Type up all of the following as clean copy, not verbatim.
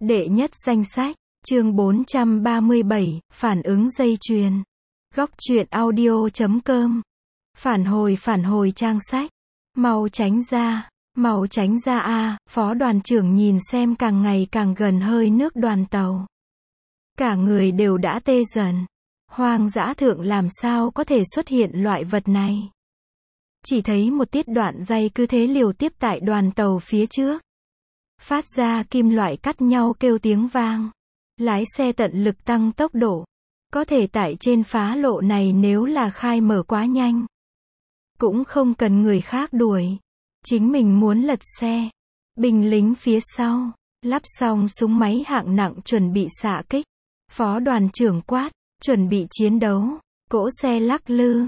Đệ nhất danh sách, chương 437, phản ứng dây chuyền. Góc truyện audio.com. Phản hồi trang sách. Mau tránh ra a, phó đoàn trưởng nhìn xem càng ngày càng gần hơi nước đoàn tàu. Cả người đều đã tê dần. Hoang dã thượng làm sao có thể xuất hiện loại vật này. Chỉ thấy một tiết đoạn dây cứ thế liều tiếp tại đoàn tàu phía trước. Phát ra kim loại cắt nhau kêu tiếng vang. Lái xe tận lực tăng tốc độ. Có thể tại trên phá lộ này nếu là khai mở quá nhanh. Cũng không cần người khác đuổi. Chính mình muốn lật xe. Binh lính phía sau. Lắp xong súng máy hạng nặng chuẩn bị xạ kích. Phó đoàn trưởng quát. Chuẩn bị chiến đấu. Cỗ xe lắc lư.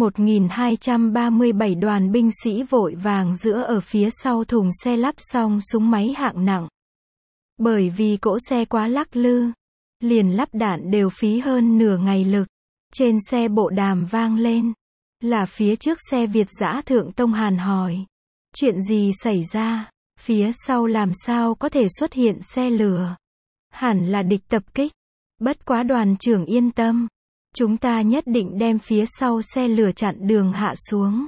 1237 đoàn binh sĩ vội vàng giữa ở phía sau thùng xe lắp xong súng máy hạng nặng. Bởi vì cỗ xe quá lắc lư. Liền lắp đạn đều phí hơn nửa ngày lực. Trên xe bộ đàm vang lên. Là phía trước xe Việt dã Thượng Tông Hàn hỏi. Chuyện gì xảy ra? Phía sau làm sao có thể xuất hiện xe lửa? Hẳn là địch tập kích. Bất quá đoàn trưởng yên tâm. Chúng ta nhất định đem phía sau xe lửa chặn đường hạ xuống.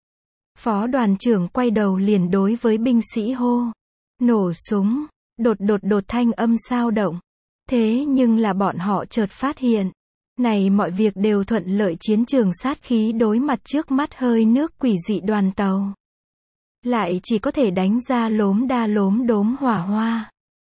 Phó đoàn trưởng quay đầu liền đối với binh sĩ hô. Nổ súng. Đột thanh âm sao động. Thế nhưng là bọn họ chợt phát hiện. Này mọi việc đều thuận lợi, chiến trường sát khí đối mặt trước mắt hơi nước quỷ dị đoàn tàu. Lại chỉ có thể đánh ra lốm đa lốm đốm hỏa hoa.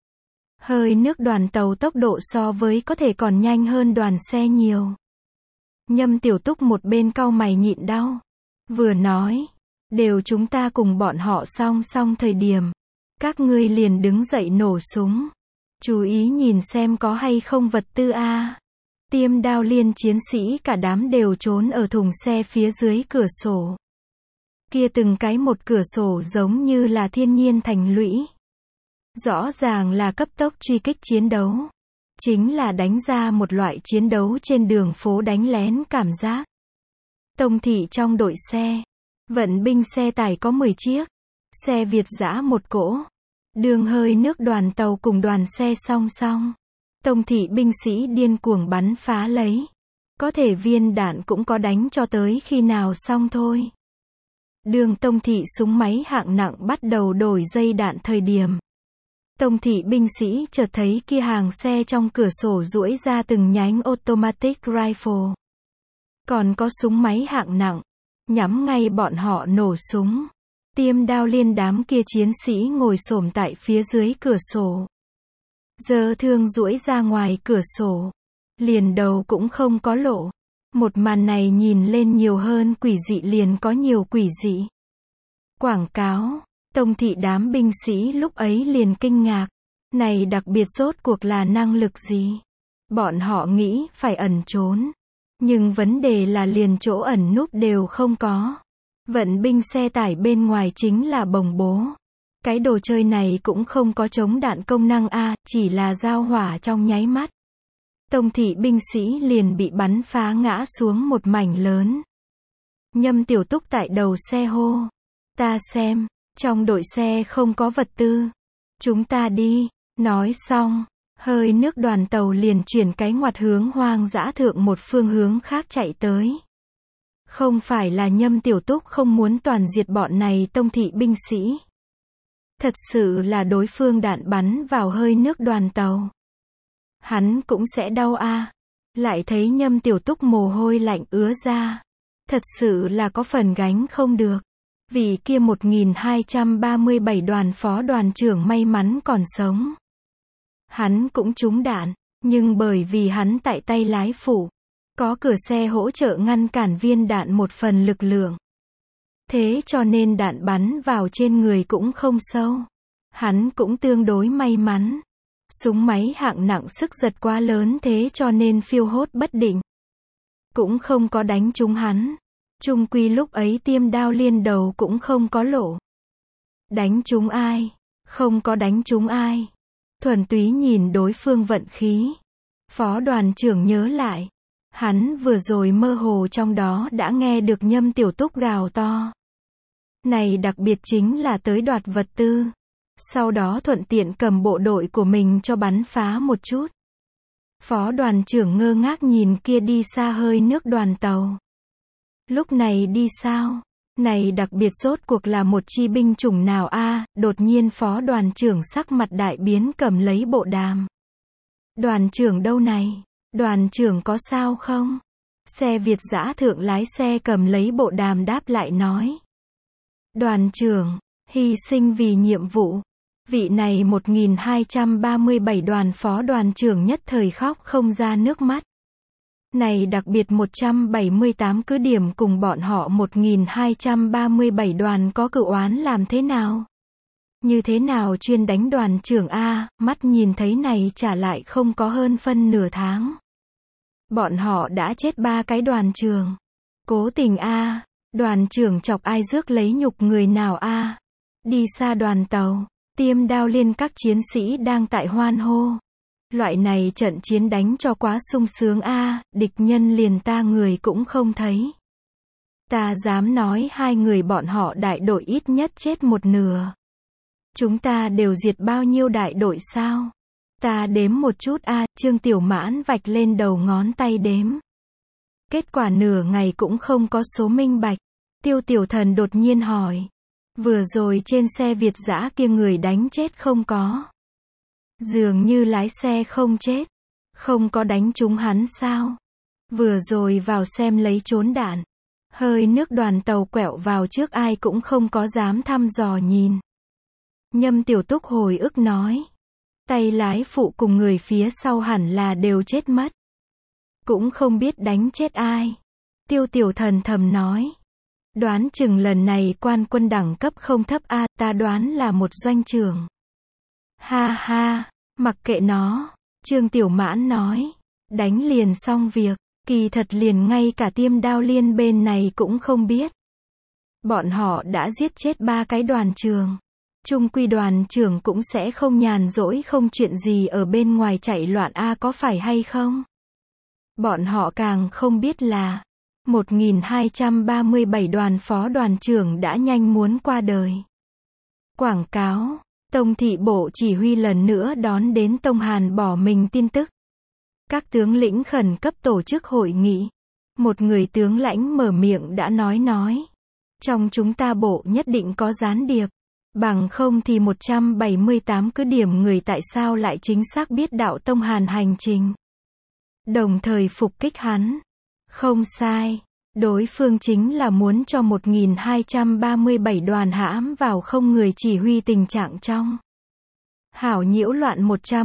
Hơi nước đoàn tàu tốc độ so với có thể còn nhanh hơn đoàn xe nhiều. Nhâm Tiểu Túc một bên cau mày nhịn đau. Vừa nói. Đều chúng ta cùng bọn họ song song thời điểm. Các ngươi liền đứng dậy nổ súng. Chú ý nhìn xem có hay không vật tư a. Tiêm đao liên chiến sĩ cả đám đều trốn ở thùng xe phía dưới cửa sổ. Kia từng cái một cửa sổ giống như là thiên nhiên thành lũy. Rõ ràng là cấp tốc truy kích chiến đấu. Chính là đánh ra một loại chiến đấu trên đường phố đánh lén cảm giác. Tông thị trong đội xe. Vận binh xe tải có 10 chiếc. Xe Việt dã một cỗ. Đường hơi nước đoàn tàu cùng đoàn xe song song. Tông thị binh sĩ điên cuồng bắn phá lấy. Có thể viên đạn cũng có đánh cho tới khi nào xong thôi. Đường tông thị súng máy hạng nặng bắt đầu đổi dây đạn thời điểm. Tông thị binh sĩ chợt thấy kia hàng xe trong cửa sổ duỗi ra từng nhánh automatic rifle. Còn có súng máy hạng nặng. Nhắm ngay bọn họ nổ súng. Tiêm đao liên đám kia chiến sĩ ngồi xổm tại phía dưới cửa sổ. Giơ thương duỗi ra ngoài cửa sổ. Liền đầu cũng không có lộ. Một màn này nhìn lên nhiều hơn quỷ dị liền có nhiều quỷ dị. Quảng cáo. Tông thị đám binh sĩ lúc ấy liền kinh ngạc. Này đặc biệt rốt cuộc là năng lực gì? Bọn họ nghĩ phải ẩn trốn. Nhưng vấn đề là liền chỗ ẩn núp đều không có. Vận binh xe tải bên ngoài chính là bồng bố. Cái đồ chơi này cũng không có chống đạn công năng a, chỉ là giao hỏa trong nháy mắt. Tông thị binh sĩ liền bị bắn phá ngã xuống một mảnh lớn. Nhâm Tiểu Túc tại đầu xe hô. Ta xem, trong đội xe không có vật tư. Chúng ta đi. Nói xong, hơi nước đoàn tàu liền chuyển cái ngoặt hướng hoang dã thượng một phương hướng khác chạy tới. Không phải là Nhâm Tiểu Túc không muốn toàn diệt bọn này tông thị binh sĩ. Thật sự là đối phương đạn bắn vào hơi nước đoàn tàu. Hắn cũng sẽ đau a. Lại thấy Nhâm Tiểu Túc mồ hôi lạnh ứa ra. Thật sự là có phần gánh không được. Vì kia 1237 đoàn phó đoàn trưởng may mắn còn sống. Hắn cũng trúng đạn, nhưng bởi vì hắn tại tay lái phụ. Có cửa xe hỗ trợ ngăn cản viên đạn một phần lực lượng. Thế cho nên đạn bắn vào trên người cũng không sâu. Hắn cũng tương đối may mắn. Súng máy hạng nặng sức giật quá lớn thế cho nên phiêu hốt bất định. Cũng không có đánh trúng hắn. Chung quy lúc ấy tiêm đao liên đầu cũng không có lộ. Đánh trúng ai? Không có đánh trúng ai. Thuần túy nhìn đối phương vận khí. Phó đoàn trưởng nhớ lại. Hắn vừa rồi mơ hồ trong đó đã nghe được Nhâm Tiểu Túc gào to. Này đặc biệt chính là tới đoạt vật tư. Sau đó thuận tiện cầm bộ đội của mình cho bắn phá một chút. Phó đoàn trưởng ngơ ngác nhìn kia đi xa hơi nước đoàn tàu. Lúc này đi sao? Này đặc biệt rốt cuộc là một chi binh chủng nào a? Đột nhiên phó đoàn trưởng sắc mặt đại biến cầm lấy bộ đàm. Đoàn trưởng đâu này? Đoàn trưởng có sao không? Xe Việt dã thượng lái xe cầm lấy bộ đàm đáp lại nói. Đoàn trưởng, hy sinh vì nhiệm vụ. Vị này 1237 đoàn phó đoàn trưởng nhất thời khóc không ra nước mắt. Này đặc biệt 178 cứ điểm cùng bọn họ 1237 đoàn có cựu oán làm thế nào? Như thế nào chuyên đánh đoàn trưởng a, mắt nhìn thấy này trả lại không có hơn phân nửa tháng. Bọn họ đã chết 3 cái đoàn trưởng. Cố tình a, đoàn trưởng chọc ai rước lấy nhục người nào a? Đi xa đoàn tàu, Tiêm Đao Liên các chiến sĩ đang tại hoan hô. Loại này trận chiến đánh cho quá sung sướng a, địch nhân liền ta người cũng không thấy. Ta dám nói 2 người bọn họ đại đội ít nhất chết 1/2. Chúng ta đều diệt bao nhiêu đại đội sao? Ta đếm một chút a, Trương Tiểu Mãn vạch lên đầu ngón tay đếm. Kết quả nửa ngày cũng không có số minh bạch. Tiêu Tiểu Thần đột nhiên hỏi. Vừa rồi trên xe Việt dã kia người đánh chết không có? Dường như lái xe không chết. Không có đánh trúng hắn sao? Vừa rồi vào xem lấy trốn đạn. Hơi nước đoàn tàu quẹo vào trước ai cũng không có dám thăm dò nhìn. Nhâm Tiểu Túc hồi ức nói. Tay lái phụ cùng người phía sau hẳn là đều chết mất. Cũng không biết đánh chết ai. Tiêu Tiểu Thần thầm nói. Đoán chừng lần này quan quân đẳng cấp không thấp a, ta đoán là một doanh trưởng. Ha ha, mặc kệ nó, Trương Tiểu Mãn nói. Đánh liền xong việc, kỳ thật liền ngay cả Tiêm Đao Liên bên này cũng không biết. Bọn họ đã giết chết 3 cái đoàn trưởng. Trung quy đoàn trưởng cũng sẽ không nhàn rỗi không chuyện gì ở bên ngoài chạy loạn a, có phải hay không? Bọn họ càng không biết là 1237 đoàn phó đoàn trưởng đã nhanh muốn qua đời. Quảng cáo, Tông thị bộ chỉ huy lần nữa đón đến Tông Hàn bỏ mình tin tức. Các tướng lĩnh khẩn cấp tổ chức hội nghị. Một người tướng lãnh mở miệng đã nói. Trong chúng ta bộ nhất định có gián điệp. Bằng không thì 178 cứ điểm người tại sao lại chính xác biết đạo Tông Hàn hành trình. Đồng thời phục kích hắn. Không sai. Đối phương chính là muốn cho 1237 đoàn hãm vào không người chỉ huy tình trạng trong. Hảo nhiễu loạn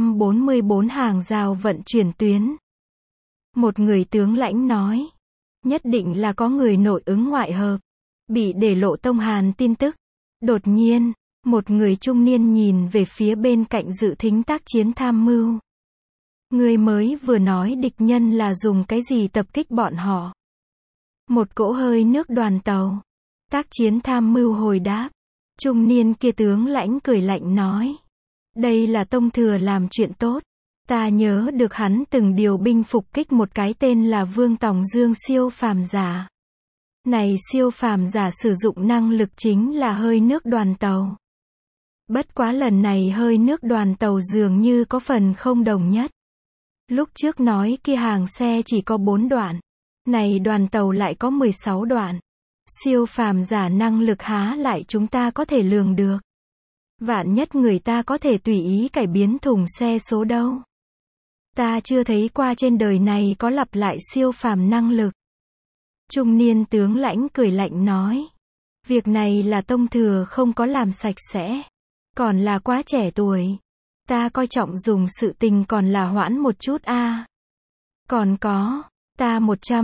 144 hàng rào vận chuyển tuyến. Một người tướng lãnh nói. Nhất định là có người nội ứng ngoại hợp. Bị để lộ Tông Hàn tin tức. Đột nhiên, một người trung niên nhìn về phía bên cạnh dự thính tác chiến tham mưu. Người mới vừa nói địch nhân là dùng cái gì tập kích bọn họ. Một cỗ hơi nước đoàn tàu. Tác chiến tham mưu hồi đáp. Trung niên kia tướng lãnh cười lạnh nói. Đây là Tông thừa làm chuyện tốt. Ta nhớ được hắn từng điều binh phục kích một cái tên là Vương Tòng Dương siêu phàm giả. Này siêu phàm giả sử dụng năng lực chính là hơi nước đoàn tàu. Bất quá lần này hơi nước đoàn tàu dường như có phần không đồng nhất. Lúc trước nói kia hàng xe chỉ có 4 đoạn. Này đoàn tàu lại có 16 đoạn. Siêu phàm giả năng lực há lại chúng ta có thể lường được. Vạn nhất người ta có thể tùy ý cải biến thùng xe số đâu. Ta chưa thấy qua trên đời này có lặp lại siêu phàm năng lực. Trung niên tướng lãnh cười lạnh nói. Việc này là Tông thừa không có làm sạch sẽ. Còn là quá trẻ tuổi. Ta coi trọng dùng sự tình còn là hoãn một chút a. Còn có, ta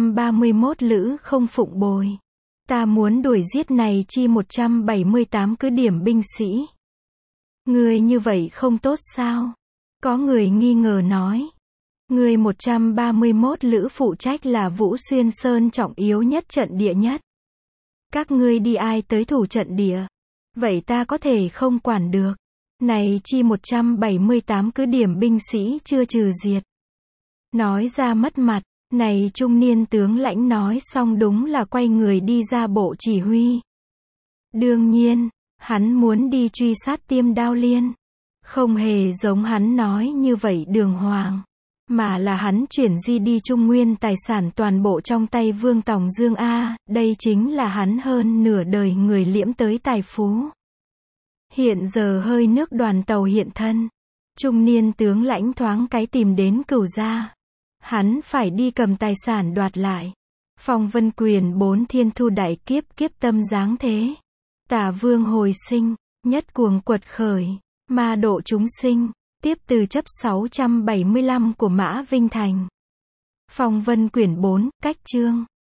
131 lữ không phụng bồi. Ta muốn đuổi giết này chi 178 cứ điểm binh sĩ. Người như vậy không tốt sao? Có người nghi ngờ nói. Người 131 lữ phụ trách là Vũ Xuyên Sơn trọng yếu nhất trận địa nhất. Các ngươi đi ai tới thủ trận địa? Vậy ta có thể không quản được. Này chi 178 cứ điểm binh sĩ chưa trừ diệt. Nói ra mất mặt. Này trung niên tướng lãnh nói xong đúng là quay người đi ra bộ chỉ huy. Đương nhiên, Hắn muốn đi truy sát Tiêm Đao Liên. Không hề giống hắn nói như vậy đường hoàng. Mà là hắn chuyển di đi Trung Nguyên tài sản toàn bộ trong tay Vương Tòng Dương A, đây chính là hắn hơn nửa đời người liễm tới tài phú. Hiện giờ hơi nước đoàn tàu hiện thân. Trung niên tướng lãnh thoáng cái tìm đến Cửu gia. Hắn phải đi cầm tài sản đoạt lại. Phong Vân Quyền 4 thiên thu đại kiếp, kiếp tâm giáng thế. Tả vương hồi sinh, nhất cuồng quật khởi, ma độ chúng sinh, tiếp từ chấp 675 của Mã Vinh Thành. Phong Vân Quyển 4, cách chương